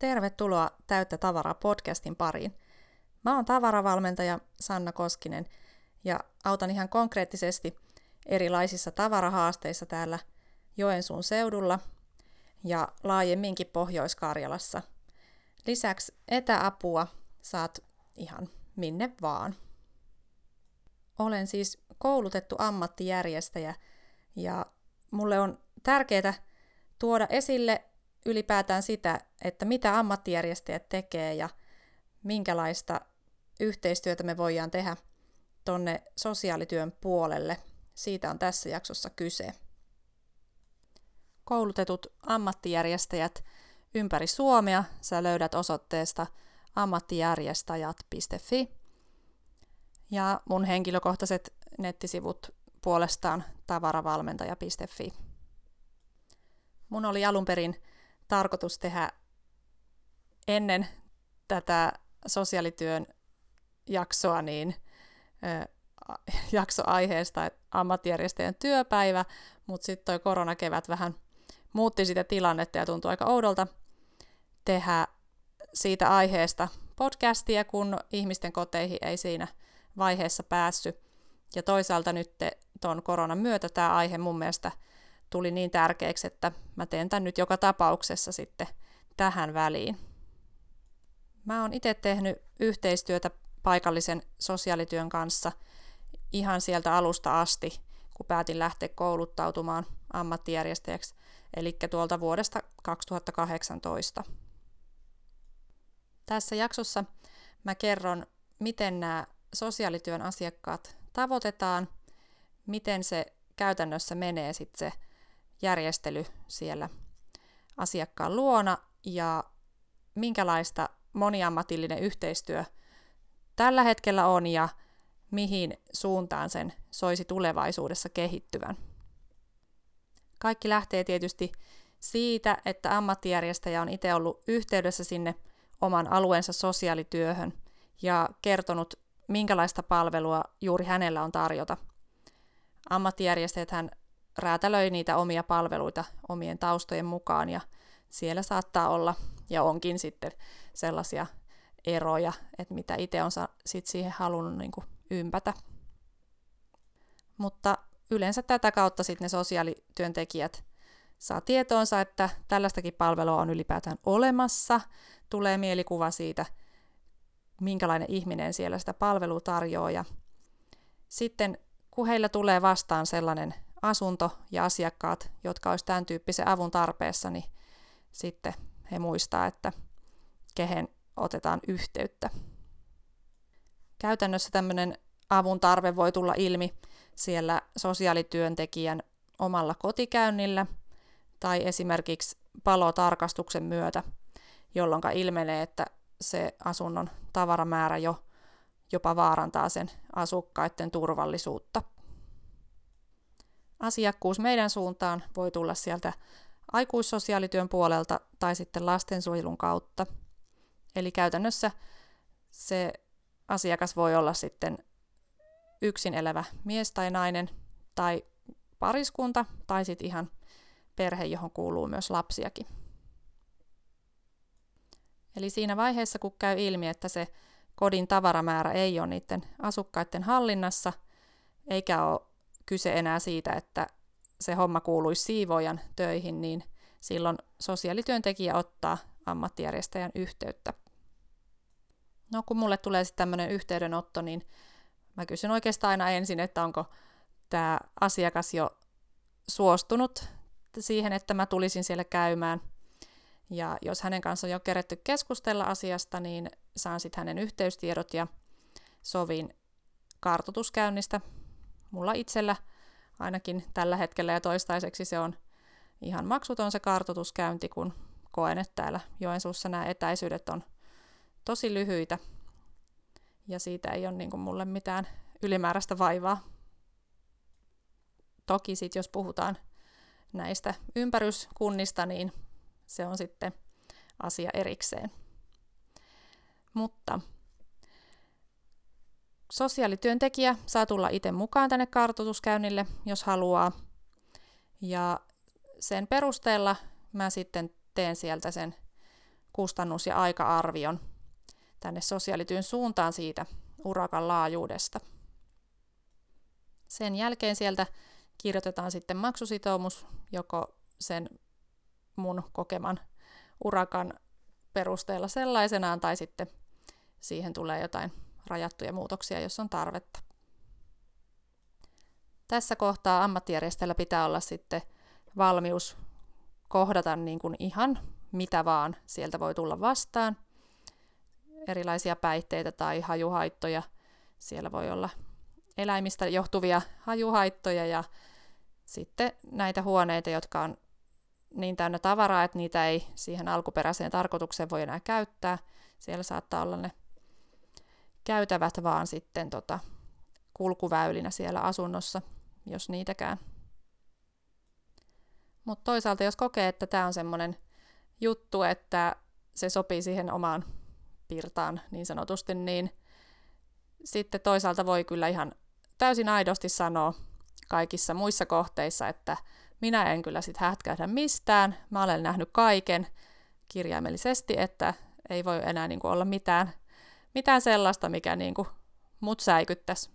Tervetuloa Täyttä tavaraa podcastin pariin. Mä oon tavaravalmentaja Sanna Koskinen ja autan ihan konkreettisesti erilaisissa tavarahaasteissa täällä Joensuun seudulla ja laajemminkin Pohjois-Karjalassa. Lisäksi etäapua saat ihan minne vaan. Olen siis koulutettu ammattijärjestäjä ja mulle on tärkeää tuoda esille ylipäätään sitä, että mitä ammattijärjestäjät tekee ja minkälaista yhteistyötä me voidaan tehdä tonne sosiaalityön puolelle. Siitä on tässä jaksossa kyse. Koulutetut ammattijärjestäjät ympäri Suomea sä löydät osoitteesta ammattijärjestäjät.fi ja mun henkilökohtaiset nettisivut puolestaan tavaravalmentaja.fi. Mun oli alun perin tarkoitus tehdä ennen tätä sosiaalityön jaksoa jakso aiheesta ammattijärjestäjän työpäivä, mutta sitten toi koronakevät vähän muutti sitä tilannetta ja tuntui aika oudolta tehdä siitä aiheesta podcastia, kun ihmisten koteihin ei siinä vaiheessa päässyt. Ja toisaalta nyt ton koronan myötä tämä aihe mun mielestä tuli niin tärkeäksi, että mä teen tämän nyt joka tapauksessa sitten tähän väliin. Mä oon itse tehnyt yhteistyötä paikallisen sosiaalityön kanssa ihan sieltä alusta asti, kun päätin lähteä kouluttautumaan ammattijärjestäjäksi, eli tuolta vuodesta 2018. Tässä jaksossa mä kerron, miten nämä sosiaalityön asiakkaat tavoitetaan, miten se käytännössä menee sitten se järjestely siellä asiakkaan luona ja minkälaista moniammatillinen yhteistyö tällä hetkellä on ja mihin suuntaan sen soisi tulevaisuudessa kehittyvän. Kaikki lähtee tietysti siitä, että ammattijärjestäjä on itse ollut yhteydessä sinne oman alueensa sosiaalityöhön ja kertonut, minkälaista palvelua juuri hänellä on tarjota. Ammattijärjestäjäthän räätälöi niitä omia palveluita omien taustojen mukaan ja siellä saattaa olla ja onkin sitten sellaisia eroja, että mitä itse on sit siihen halunnut niin kuin ympätä. Mutta yleensä tätä kautta sitten ne sosiaalityöntekijät saa tietoonsa, että tällaistakin palvelua on ylipäätään olemassa, tulee mielikuva siitä, minkälainen ihminen siellä sitä palvelua tarjoaa ja sitten kun heillä tulee vastaan sellainen asunto ja asiakkaat, jotka olisi tämän tyyppisen avun tarpeessa, niin sitten he muistaa, että kehen otetaan yhteyttä. Käytännössä tämmöinen avun tarve voi tulla ilmi siellä sosiaalityöntekijän omalla kotikäynnillä tai esimerkiksi palotarkastuksen myötä, jolloin ilmenee, että se asunnon tavaramäärä jopa vaarantaa sen asukkaiden turvallisuutta. Asiakkuus meidän suuntaan voi tulla sieltä aikuissosiaalityön puolelta tai sitten lastensuojelun kautta. Eli käytännössä se asiakas voi olla sitten yksin elävä mies tai nainen tai pariskunta tai sitten ihan perhe, johon kuuluu myös lapsiakin. Eli siinä vaiheessa, kun käy ilmi, että se kodin tavaramäärä ei ole niiden asukkaiden hallinnassa, eikä ole kyse enää siitä, että se homma kuuluisi siivoojan töihin, niin silloin sosiaalityöntekijä ottaa ammattijärjestäjän yhteyttä. No kun mulle tulee sitten tämmöinen yhteydenotto, niin mä kysyn oikeastaan aina ensin, että onko tämä asiakas jo suostunut siihen, että mä tulisin siellä käymään. Ja jos hänen kanssaan on jo keretty keskustella asiasta, niin saan sitten hänen yhteystiedot ja sovin kartoituskäynnistä. Mulla itsellä ainakin tällä hetkellä ja toistaiseksi se on ihan maksuton se kartoituskäynti, kun koen, että täällä Joensuussa nämä etäisyydet on tosi lyhyitä ja siitä ei ole niin kuin mulle mitään ylimääräistä vaivaa. Toki sitten jos puhutaan näistä ympäryskunnista, niin se on sitten asia erikseen. Mutta sosiaalityöntekijä saa tulla itse mukaan tänne kartoituskäynnille, jos haluaa. Ja sen perusteella mä sitten teen sieltä sen kustannus- ja aika-arvion tänne sosiaalityön suuntaan siitä urakan laajuudesta. Sen jälkeen sieltä kirjoitetaan sitten maksusitoumus, joko sen mun kokeman urakan perusteella sellaisenaan, tai sitten siihen tulee jotain rajattuja muutoksia, jos on tarvetta. Tässä kohtaa ammattijärjestäjällä pitää olla sitten valmius kohdata niin kuin ihan mitä vaan sieltä voi tulla vastaan. Erilaisia päihteitä tai hajuhaittoja. Siellä voi olla eläimistä johtuvia hajuhaittoja ja sitten näitä huoneita, jotka on niin täynnä tavaraa, että niitä ei siihen alkuperäiseen tarkoitukseen voi enää käyttää. Siellä saattaa olla ne käytävät vaan sitten kulkuväylinä siellä asunnossa, jos niitäkään. Mutta toisaalta jos kokee, että tämä on semmoinen juttu, että se sopii siihen omaan pirtaan niin sanotusti, niin sitten toisaalta voi kyllä ihan täysin aidosti sanoa kaikissa muissa kohteissa, että minä en kyllä sit hätkähdä mistään, mä olen nähnyt kaiken kirjaimellisesti, että ei voi enää niinku olla mitään sellaista, mikä niinku mut säikyttäisi.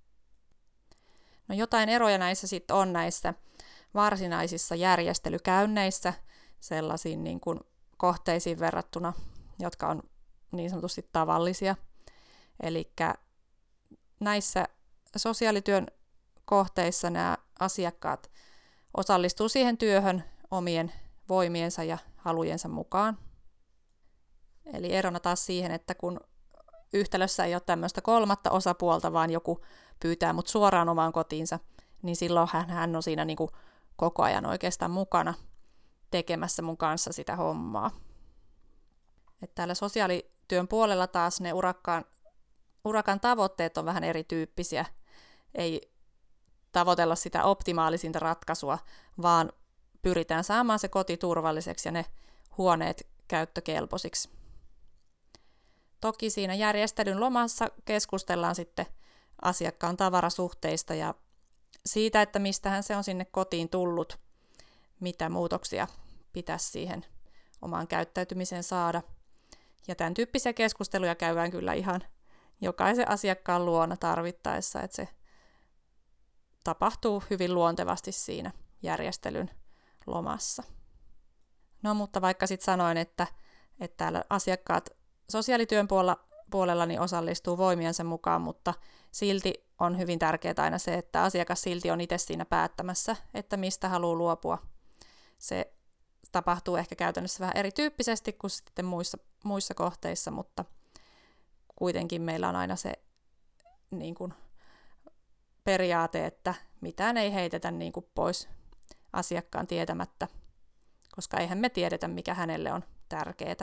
No jotain eroja näissä sitten on näissä varsinaisissa järjestelykäynneissä sellaisiin niin kuin kohteisiin verrattuna, jotka on niin sanotusti tavallisia. Eli näissä sosiaalityön kohteissa nämä asiakkaat osallistuu siihen työhön omien voimiensa ja halujensa mukaan. Eli erona taas siihen, että kun yhtälössä ei ole tämmöistä kolmatta osapuolta, vaan joku pyytää mut suoraan omaan kotiinsa, niin silloin hän on siinä niin kuin koko ajan oikeastaan mukana tekemässä mun kanssa sitä hommaa. Et täällä sosiaalityön puolella taas ne urakan tavoitteet on vähän erityyppisiä. Ei tavoitella sitä optimaalisinta ratkaisua, vaan pyritään saamaan se koti turvalliseksi ja ne huoneet käyttökelpoisiksi. Toki siinä järjestelyn lomassa keskustellaan sitten asiakkaan tavarasuhteista ja siitä, että mistähän se on sinne kotiin tullut, mitä muutoksia pitäisi siihen omaan käyttäytymiseen saada. Ja tämän tyyppisiä keskusteluja käydään kyllä ihan jokaisen asiakkaan luona tarvittaessa, että se tapahtuu hyvin luontevasti siinä järjestelyn lomassa. No mutta vaikka sitten sanoin, että täällä asiakkaat sosiaalityön puolella niin osallistuu voimiensa mukaan, mutta silti on hyvin tärkeää aina se, että asiakas silti on itse siinä päättämässä, että mistä haluaa luopua. Se tapahtuu ehkä käytännössä vähän erityyppisesti kuin sitten muissa kohteissa, mutta kuitenkin meillä on aina se niin kuin periaate, että mitään ei heitetä niin kuin pois asiakkaan tietämättä, koska eihän me tiedetä, mikä hänelle on tärkeää.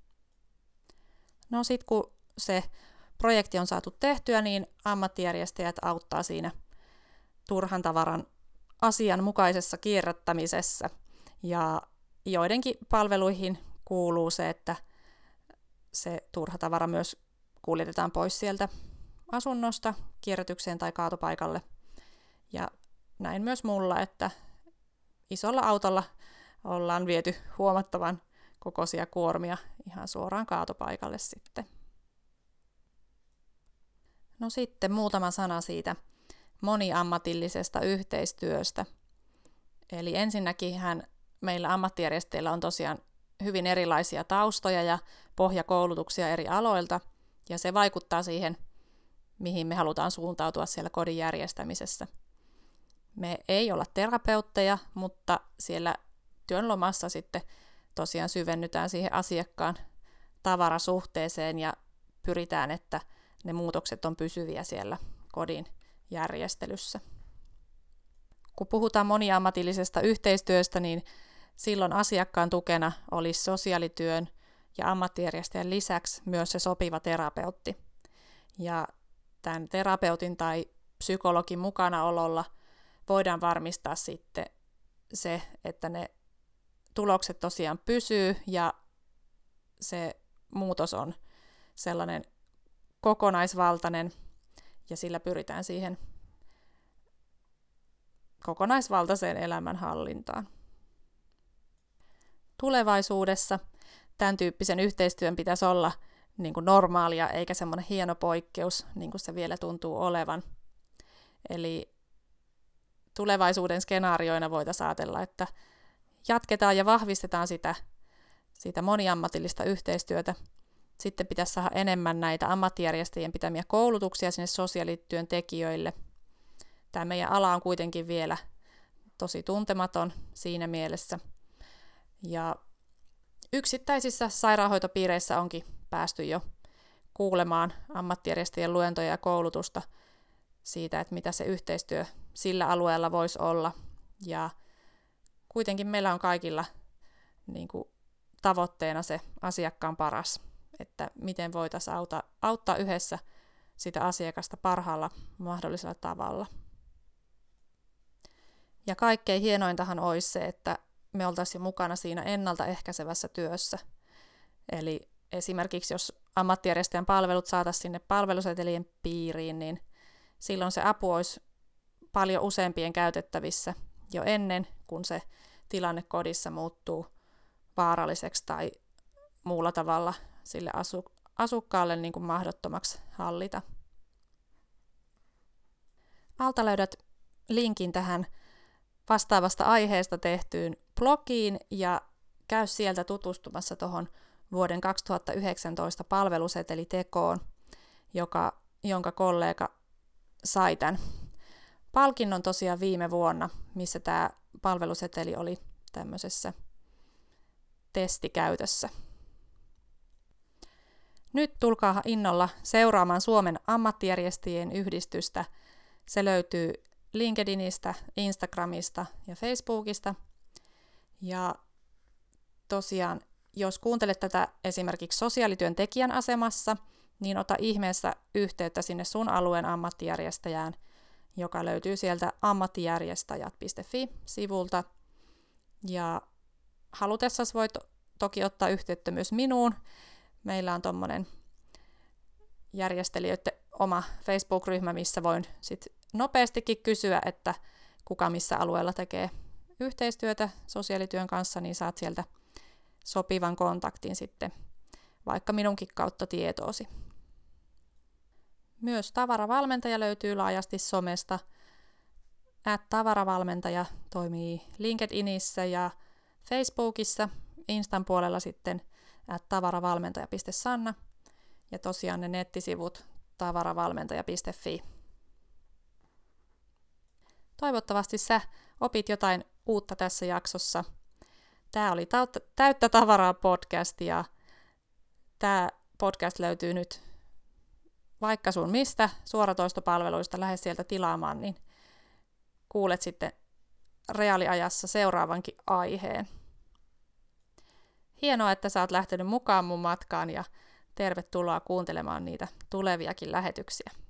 No sitten kun se projekti on saatu tehtyä, niin ammattijärjestäjät auttaa siinä turhan tavaran asianmukaisessa kierrättämisessä. Ja joidenkin palveluihin kuuluu se, että se turha tavara myös kuljetetaan pois sieltä asunnosta kierrätykseen tai kaatopaikalle. Ja näin myös mulla, että isolla autolla ollaan viety huomattavan kokoisia kuormia ihan suoraan kaatopaikalle sitten. No sitten muutama sana siitä moniammatillisesta yhteistyöstä. Eli ensinnäkin meillä ammattijärjestäjillä on tosiaan hyvin erilaisia taustoja ja pohjakoulutuksia eri aloilta, ja se vaikuttaa siihen, mihin me halutaan suuntautua siellä kodin järjestämisessä. Me ei olla terapeutteja, mutta siellä työn lomassa sitten tosiaan syvennytään siihen asiakkaan tavarasuhteeseen ja pyritään, että ne muutokset on pysyviä siellä kodin järjestelyssä. Kun puhutaan moniammatillisesta yhteistyöstä, niin silloin asiakkaan tukena olisi sosiaalityön ja ammattijärjestäjän lisäksi myös se sopiva terapeutti. Ja tämän terapeutin tai psykologin mukanaololla voidaan varmistaa sitten se, että ne tulokset tosiaan pysyy ja se muutos on sellainen kokonaisvaltainen ja sillä pyritään siihen kokonaisvaltaiseen elämänhallintaan. Tulevaisuudessa tämän tyyppisen yhteistyön pitäisi olla niin kuin normaalia, eikä semmoinen hieno poikkeus, niin kuin se vielä tuntuu olevan. Eli tulevaisuuden skenaarioina voitaisiin ajatella, että jatketaan ja vahvistetaan sitä moniammatillista yhteistyötä. Sitten pitäisi saada enemmän näitä ammattijärjestäjien pitämiä koulutuksia sinne sosiaalityöntekijöille. Tämä meidän ala on kuitenkin vielä tosi tuntematon siinä mielessä. Ja yksittäisissä sairaanhoitopiireissä onkin päästy jo kuulemaan ammattijärjestäjien luentoja ja koulutusta siitä, että mitä se yhteistyö sillä alueella voisi olla. Ja kuitenkin meillä on kaikilla niin kuin tavoitteena se asiakkaan paras, että miten voitaisiin auttaa yhdessä sitä asiakasta parhaalla mahdollisella tavalla. Ja kaikkein hienointahan olisi se, että me oltaisiin mukana siinä ennaltaehkäisevässä työssä. Eli esimerkiksi jos ammattijärjestäjän palvelut saataisiin sinne palvelusetelien piiriin, niin silloin se apu olisi paljon useampien käytettävissä jo ennen kuin se tilanne kodissa muuttuu vaaralliseksi tai muulla tavalla sille asukkaalle niin kuin mahdottomaksi hallita. Alta löydät linkin tähän vastaavasta aiheesta tehtyyn blogiin ja käy sieltä tutustumassa tuohon vuoden 2019 palvelusetelitekoon, jonka kollega sai tämän palkinnon tosiaan viime vuonna, missä tämä palveluseteli oli tämmöisessä testikäytössä. Nyt tulkaa innolla seuraamaan Suomen ammattijärjestäjien yhdistystä. Se löytyy LinkedInistä, Instagramista ja Facebookista. Ja tosiaan, jos kuuntelet tätä esimerkiksi sosiaalityöntekijän asemassa, niin ota ihmeessä yhteyttä sinne sun alueen ammattijärjestäjään, joka löytyy sieltä ammattijärjestäjät.fi-sivulta. Ja halutessasi voit toki ottaa yhteyttä myös minuun. Meillä on tommonen järjestelijöiden oma Facebook-ryhmä, missä voin sit nopeastikin kysyä, että kuka missä alueella tekee yhteistyötä sosiaalityön kanssa, niin saat sieltä sopivan kontaktin sitten vaikka minunkin kautta tietoosi. Myös tavaravalmentaja löytyy laajasti somesta. @tavaravalmentaja toimii LinkedInissä ja Facebookissa, Instan puolella sitten @tavaravalmentaja.sanna ja tosiaan ne nettisivut tavaravalmentaja.fi. Toivottavasti sä opit jotain uutta tässä jaksossa. Tämä oli Täyttä tavaraa podcast ja tämä podcast löytyy nyt vaikka sun mistä suoratoistopalveluista lähde sieltä tilaamaan, niin kuulet sitten reaaliajassa seuraavankin aiheen. Hienoa, että sä oot lähtenyt mukaan mun matkaan ja tervetuloa kuuntelemaan niitä tuleviakin lähetyksiä.